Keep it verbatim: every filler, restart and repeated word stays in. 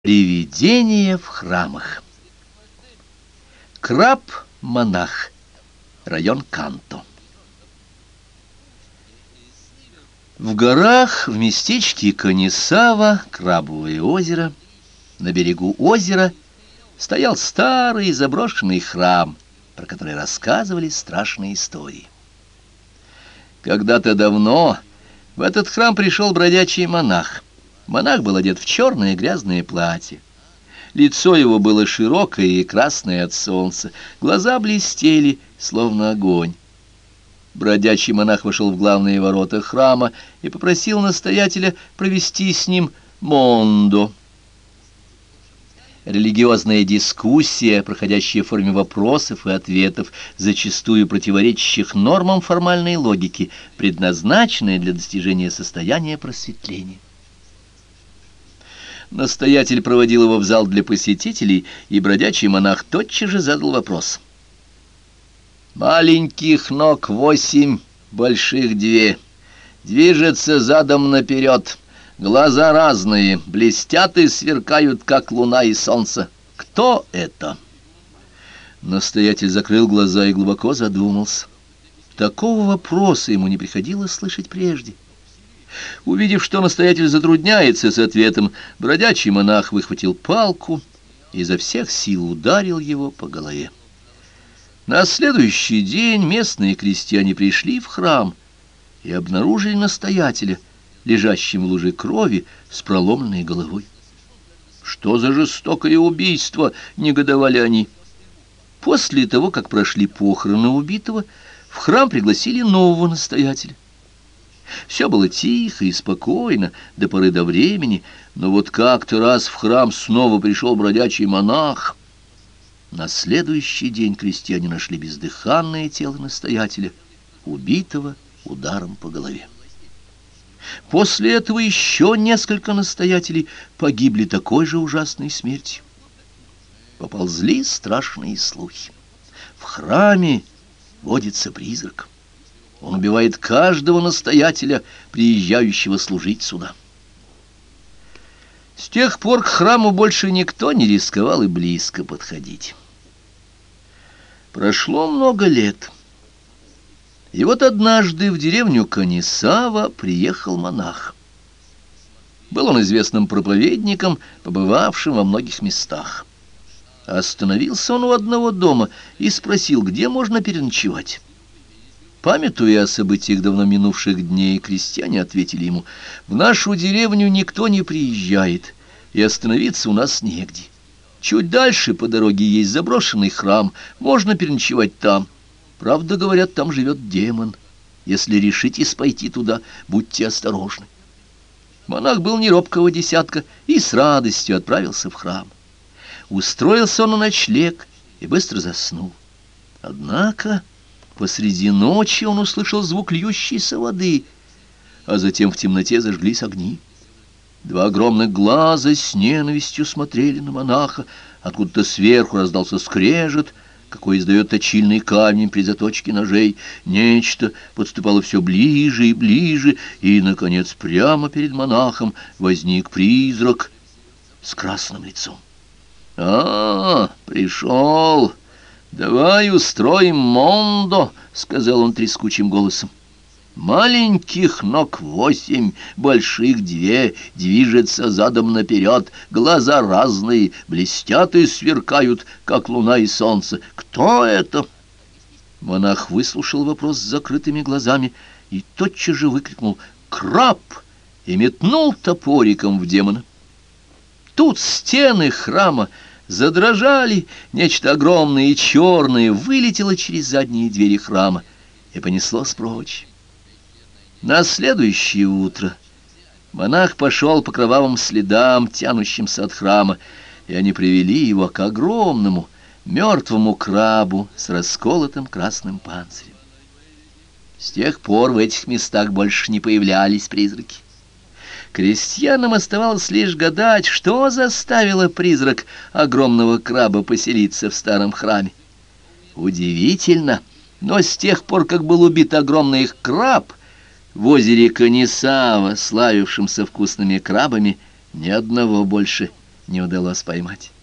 Привидения в храмах. Краб-монах. Район Канто. В горах, в местечке Канисава, Крабовое озеро, на берегу озера стоял старый заброшенный храм, про который рассказывали страшные истории. Когда-то давно в этот храм пришел бродячий монах. Монах был одет в черное грязное платье. Лицо его было широкое и красное от солнца, глаза блестели, словно огонь. Бродячий монах вошел в главные ворота храма и попросил настоятеля провести с ним мондо. Религиозная дискуссия, проходящая в форме вопросов и ответов, зачастую противоречащих нормам формальной логики, предназначенная для достижения состояния просветления. Настоятель проводил его в зал для посетителей, и бродячий монах тотчас же задал вопрос. «Маленьких ног восемь, больших две, движется задом наперед, глаза разные, блестят и сверкают, как луна и солнце. Кто это?» Настоятель закрыл глаза и глубоко задумался. Такого вопроса ему не приходилось слышать прежде. Увидев, что настоятель затрудняется с ответом, бродячий монах выхватил палку и изо всех сил ударил его по голове. На следующий день местные крестьяне пришли в храм и обнаружили настоятеля, лежащим в луже крови, с проломленной головой. «Что за жестокое убийство?» — негодовали они. После того, как прошли похороны убитого, в храм пригласили нового настоятеля. Все было тихо и спокойно до поры до времени, но вот как-то раз в храм снова пришел бродячий монах. На следующий день крестьяне нашли бездыханное тело настоятеля, убитого ударом по голове. После этого еще несколько настоятелей погибли такой же ужасной смертью. Поползли страшные слухи. В храме водится призрак. Он убивает каждого настоятеля, приезжающего служить сюда. С тех пор к храму больше никто не рисковал и близко подходить. Прошло много лет. И вот однажды в деревню Канисава приехал монах. Был он известным проповедником, побывавшим во многих местах. Остановился он у одного дома и спросил, где можно переночевать. Памятуя о событиях давно минувших дней, крестьяне ответили ему: «В нашу деревню никто не приезжает, и остановиться у нас негде. Чуть дальше по дороге есть заброшенный храм, можно переночевать там. Правда, говорят, там живет демон. Если решитесь пойти туда, будьте осторожны». Монах был не робкого десятка и с радостью отправился в храм. Устроился он на ночлег и быстро заснул. Однако посреди ночи он услышал звук льющейся воды, а затем в темноте зажглись огни. Два огромных глаза с ненавистью смотрели на монаха, откуда-то сверху раздался скрежет, какой издает точильный камень при заточке ножей. Нечто подступало все ближе и ближе, и, наконец, прямо перед монахом возник призрак с красным лицом. «А, пришел! Давай устроим мондо», — сказал он трескучим голосом. «Маленьких ног восемь, больших две, движется задом наперед, глаза разные, блестят и сверкают, как луна и солнце. Кто это?» Монах выслушал вопрос с закрытыми глазами и тотчас же выкрикнул «Краб!» и метнул топориком в демона. Тут стены храма задрожали, нечто огромное и черное вылетело через задние двери храма и понеслось прочь. На следующее утро монах пошел по кровавым следам, тянущимся от храма, и они привели его к огромному мертвому крабу с расколотым красным панцирем. С тех пор в этих местах больше не появлялись призраки. Крестьянам оставалось лишь гадать, что заставило призрак огромного краба поселиться в старом храме. Удивительно, но с тех пор, как был убит огромный их краб, в озере Канисава, славившемся вкусными крабами, ни одного больше не удалось поймать.